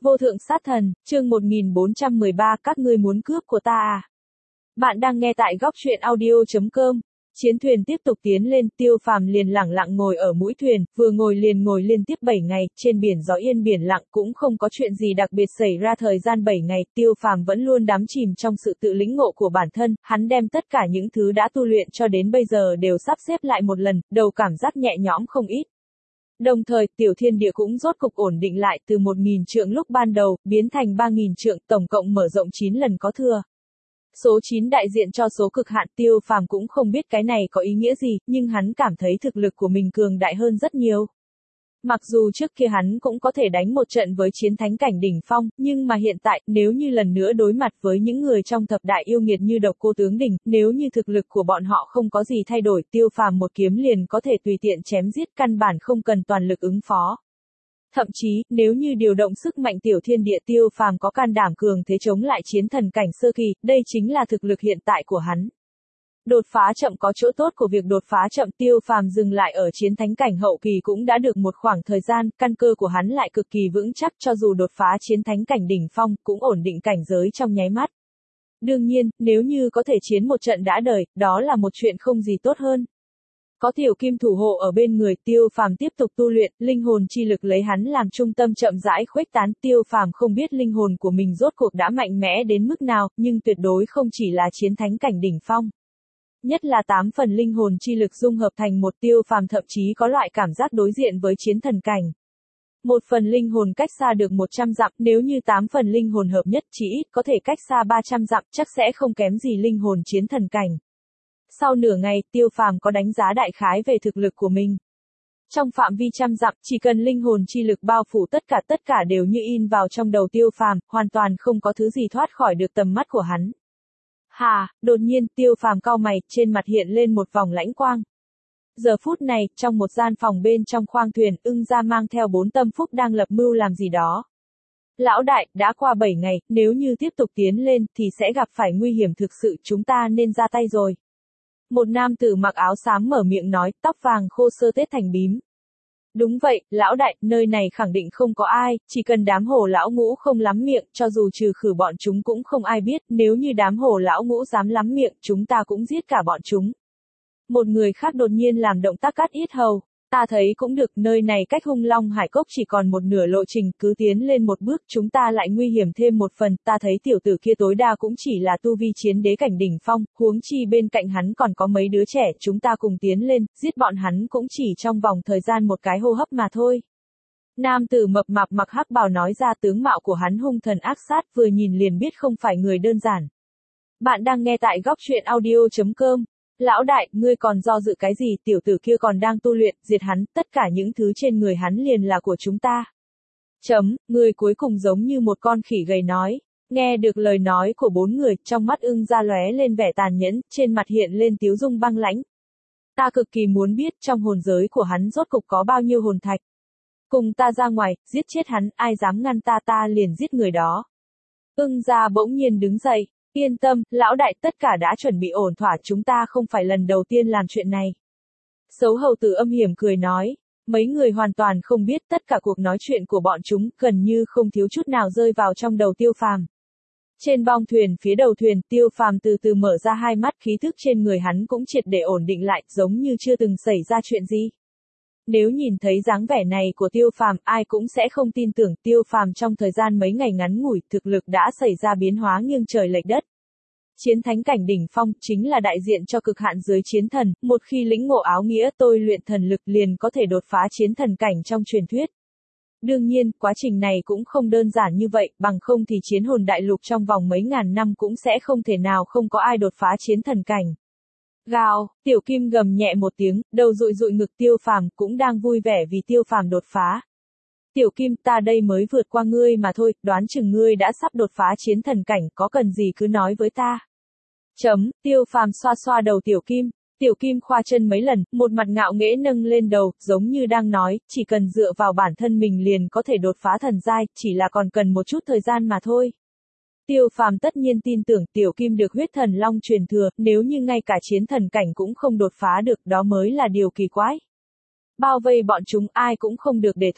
Vô thượng sát thần, chương 1413, các ngươi muốn cướp của ta à? Bạn đang nghe tại góc truyện audio.com. Chiến thuyền tiếp tục tiến lên, Tiêu Phàm liền lẳng lặng ngồi ở mũi thuyền, vừa ngồi liền ngồi liên tiếp 7 ngày, trên biển gió yên biển lặng, cũng không có chuyện gì đặc biệt xảy ra. Thời gian 7 ngày, Tiêu Phàm vẫn luôn đắm chìm trong sự tự lĩnh ngộ của bản thân, hắn đem tất cả những thứ đã tu luyện cho đến bây giờ đều sắp xếp lại một lần, đầu cảm giác nhẹ nhõm không ít. Đồng thời, tiểu thiên địa cũng rốt cục ổn định lại, từ 1.000 trượng lúc ban đầu, biến thành 3.000 trượng, tổng cộng mở rộng 9 lần có thừa. Số 9 đại diện cho số cực hạn. Tiêu Phàm cũng không biết cái này có ý nghĩa gì, nhưng hắn cảm thấy thực lực của mình cường đại hơn rất nhiều. Mặc dù trước kia hắn cũng có thể đánh một trận với chiến thánh cảnh đỉnh phong, nhưng mà hiện tại, nếu như lần nữa đối mặt với những người trong thập đại yêu nghiệt như Độc Cô Tướng Đình, nếu như thực lực của bọn họ không có gì thay đổi, Tiêu Phàm một kiếm liền có thể tùy tiện chém giết, căn bản không cần toàn lực ứng phó. Thậm chí, nếu như điều động sức mạnh tiểu thiên địa, Tiêu Phàm có can đảm cường thế chống lại chiến thần cảnh sơ kỳ, đây chính là thực lực hiện tại của hắn. Đột phá chậm có chỗ tốt của việc đột phá chậm. Tiêu Phàm dừng lại ở chiến thánh cảnh hậu kỳ cũng đã được một khoảng thời gian, căn cơ của hắn lại cực kỳ vững chắc, cho dù đột phá chiến thánh cảnh đỉnh phong, cũng ổn định cảnh giới trong nháy mắt. Đương nhiên, nếu như có thể chiến một trận đã đời, đó là một chuyện không gì tốt hơn. Có tiểu kim thủ hộ ở bên người, Tiêu Phàm tiếp tục tu luyện, linh hồn chi lực lấy hắn làm trung tâm chậm rãi khuếch tán. Tiêu Phàm không biết linh hồn của mình rốt cuộc đã mạnh mẽ đến mức nào, nhưng tuyệt đối không chỉ là chiến thánh cảnh đỉnh phong. Nhất là 8 phần linh hồn chi lực dung hợp thành một. Tiêu Phàm thậm chí có loại cảm giác đối diện với chiến thần cảnh. Một phần linh hồn cách xa được 100 dặm, nếu như 8 phần linh hồn hợp nhất chỉ ít có thể cách xa 300 dặm, chắc sẽ không kém gì linh hồn chiến thần cảnh. Sau nửa ngày, Tiêu Phàm có đánh giá đại khái về thực lực của mình. Trong phạm vi trăm dặm, chỉ cần linh hồn chi lực bao phủ tất cả đều như in vào trong đầu Tiêu Phàm, hoàn toàn không có thứ gì thoát khỏi được tầm mắt của hắn. Đột nhiên, Tiêu Phàm cau mày, trên mặt hiện lên một vòng lãnh quang. Giờ phút này, trong một gian phòng bên trong khoang thuyền, Ưng Gia mang theo 4 tâm phúc đang lập mưu làm gì đó. Lão đại, đã qua 7 ngày, nếu như tiếp tục tiến lên, thì sẽ gặp phải nguy hiểm thực sự, chúng ta nên ra tay rồi. Một nam tử mặc áo xám mở miệng nói, tóc vàng khô sơ tết thành bím. Đúng vậy, lão đại, nơi này khẳng định không có ai, chỉ cần đám Hồ lão ngũ không lắm miệng, cho dù trừ khử bọn chúng cũng không ai biết, nếu như đám Hồ lão ngũ dám lắm miệng, chúng ta cũng giết cả bọn chúng. Một người khác đột nhiên làm động tác cắt yết hầu. Ta thấy cũng được, nơi này cách Hung Long Hải Cốc chỉ còn một nửa lộ trình, cứ tiến lên một bước chúng ta lại nguy hiểm thêm một phần. Ta thấy tiểu tử kia tối đa cũng chỉ là tu vi chiến đế cảnh đỉnh phong, huống chi bên cạnh hắn còn có mấy đứa trẻ, chúng ta cùng tiến lên, giết bọn hắn cũng chỉ trong vòng thời gian một cái hô hấp mà thôi. Nam tử mập mạp mặc hắc bào nói ra, tướng mạo của hắn hung thần ác sát, vừa nhìn liền biết không phải người đơn giản. Bạn đang nghe tại góc truyện audio.com. Lão đại, ngươi còn do dự cái gì, tiểu tử kia còn đang tu luyện, diệt hắn, tất cả những thứ trên người hắn liền là của chúng ta. Người cuối cùng giống như một con khỉ gầy nói. Nghe được lời nói của 4 người, trong mắt Ưng Gia lóe lên vẻ tàn nhẫn, trên mặt hiện lên tiếu dung băng lãnh. Ta cực kỳ muốn biết trong hồn giới của hắn rốt cục có bao nhiêu hồn thạch. Cùng ta ra ngoài, giết chết hắn, ai dám ngăn ta liền giết người đó. Ưng Gia bỗng nhiên đứng dậy. Yên tâm, lão đại, tất cả đã chuẩn bị ổn thỏa, chúng ta không phải lần đầu tiên làm chuyện này. Sấu hầu tử âm hiểm cười nói, mấy người hoàn toàn không biết tất cả cuộc nói chuyện của bọn chúng, gần như không thiếu chút nào rơi vào trong đầu Tiêu Phàm. Trên bong thuyền phía đầu thuyền, Tiêu Phàm từ từ mở ra hai mắt, khí thức trên người hắn cũng triệt để ổn định lại, giống như chưa từng xảy ra chuyện gì. Nếu nhìn thấy dáng vẻ này của Tiêu Phàm, ai cũng sẽ không tin tưởng. Tiêu Phàm trong thời gian mấy ngày ngắn ngủi, thực lực đã xảy ra biến hóa nghiêng trời lệch đất. Chiến thánh cảnh đỉnh phong chính là đại diện cho cực hạn dưới chiến thần, một khi lĩnh ngộ áo nghĩa tôi luyện thần lực liền có thể đột phá chiến thần cảnh trong truyền thuyết. Đương nhiên, quá trình này cũng không đơn giản như vậy, bằng không thì chiến hồn đại lục trong vòng mấy ngàn năm cũng sẽ không thể nào không có ai đột phá chiến thần cảnh. Gào, tiểu kim gầm nhẹ một tiếng, đầu dụi dụi ngực Tiêu Phàm, cũng đang vui vẻ vì Tiêu Phàm đột phá. Tiểu kim, ta đây mới vượt qua ngươi mà thôi, đoán chừng ngươi đã sắp đột phá chiến thần cảnh, có cần gì cứ nói với ta. Tiêu Phàm xoa xoa đầu tiểu kim. Tiểu kim khoa chân mấy lần, một mặt ngạo nghễ nâng lên đầu, giống như đang nói, chỉ cần dựa vào bản thân mình liền có thể đột phá thần giai, chỉ là còn cần một chút thời gian mà thôi. Tiêu Phàm tất nhiên tin tưởng tiểu kim được huyết thần long truyền thừa, nếu như ngay cả chiến thần cảnh cũng không đột phá được, đó mới là điều kỳ quái. Bao vây bọn chúng ai cũng không được để thoát.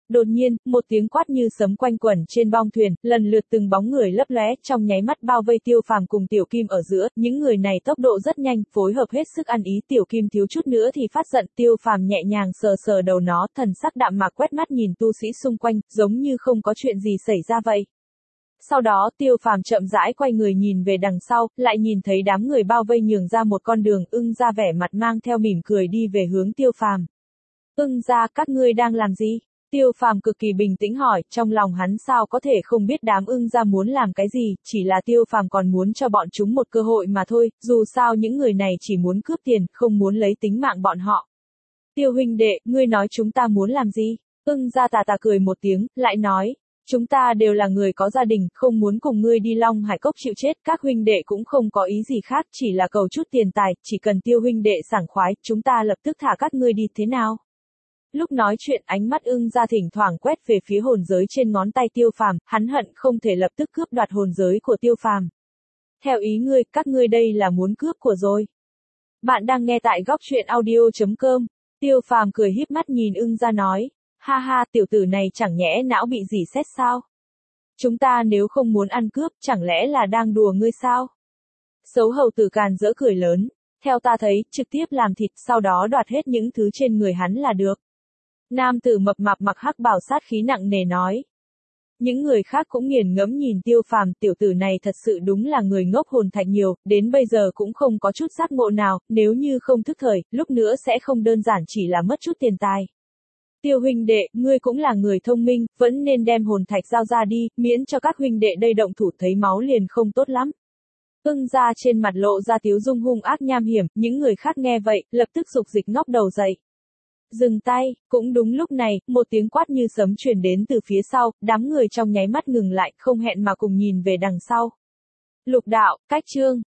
Đột nhiên, một tiếng quát như sấm quanh quẩn trên bong thuyền, lần lượt từng bóng người lấp lóe, trong nháy mắt bao vây Tiêu Phàm cùng Tiểu Kim ở giữa, những người này tốc độ rất nhanh, phối hợp hết sức ăn ý, Tiểu Kim thiếu chút nữa thì phát giận, Tiêu Phàm nhẹ nhàng sờ sờ đầu nó, thần sắc đạm mạc quét mắt nhìn tu sĩ xung quanh, giống như không có chuyện gì xảy ra vậy. Sau đó, Tiêu Phàm chậm rãi quay người nhìn về đằng sau, lại nhìn thấy đám người bao vây nhường ra một con đường, Ưng Gia vẻ mặt mang theo mỉm cười đi về hướng Tiêu Phàm. Ưng Gia, các ngươi đang làm gì? Tiêu Phàm cực kỳ bình tĩnh hỏi, trong lòng hắn sao có thể không biết đám Ưng Gia muốn làm cái gì, chỉ là Tiêu Phàm còn muốn cho bọn chúng một cơ hội mà thôi, dù sao những người này chỉ muốn cướp tiền, không muốn lấy tính mạng bọn họ. Tiêu huynh đệ, ngươi nói chúng ta muốn làm gì? Ưng Gia tà tà cười một tiếng, lại nói, chúng ta đều là người có gia đình, không muốn cùng ngươi đi Long Hải Cốc chịu chết, các huynh đệ cũng không có ý gì khác, chỉ là cầu chút tiền tài, chỉ cần Tiêu huynh đệ sảng khoái, chúng ta lập tức thả các ngươi đi, thế nào? Lúc nói chuyện, ánh mắt Ưng Gia thỉnh thoảng quét về phía hồn giới trên ngón tay Tiêu Phàm, hắn hận không thể lập tức cướp đoạt hồn giới của Tiêu Phàm. Theo ý ngươi, các ngươi đây là muốn cướp của rồi. Bạn đang nghe tại góc truyện audio.com. Tiêu Phàm cười híp mắt nhìn Ưng Gia nói, ha ha, tiểu tử này chẳng nhẽ não bị gì xét sao? Chúng ta nếu không muốn ăn cướp, chẳng lẽ là đang đùa ngươi sao? Sấu hầu tử càn rỡ cười lớn, theo ta thấy, trực tiếp làm thịt, sau đó đoạt hết những thứ trên người hắn là được. Nam tử mập mạp mặc hắc bào sát khí nặng nề nói. Những người khác cũng nghiền ngẫm nhìn Tiêu Phàm, tiểu tử này thật sự đúng là người ngốc hồn thạch nhiều, đến bây giờ cũng không có chút giác ngộ nào, nếu như không thức thời, lúc nữa sẽ không đơn giản chỉ là mất chút tiền tài. Tiêu huynh đệ, ngươi cũng là người thông minh, vẫn nên đem hồn thạch giao ra đi, miễn cho các huynh đệ đây động thủ thấy máu liền không tốt lắm. Ưng Gia trên mặt lộ ra tiếu dung hung ác nham hiểm, những người khác nghe vậy, lập tức dục dịch ngóc đầu dậy. Dừng tay, cũng đúng lúc này, một tiếng quát như sấm truyền đến từ phía sau, đám người trong nháy mắt ngừng lại, không hẹn mà cùng nhìn về đằng sau. Lục đạo, cách chương.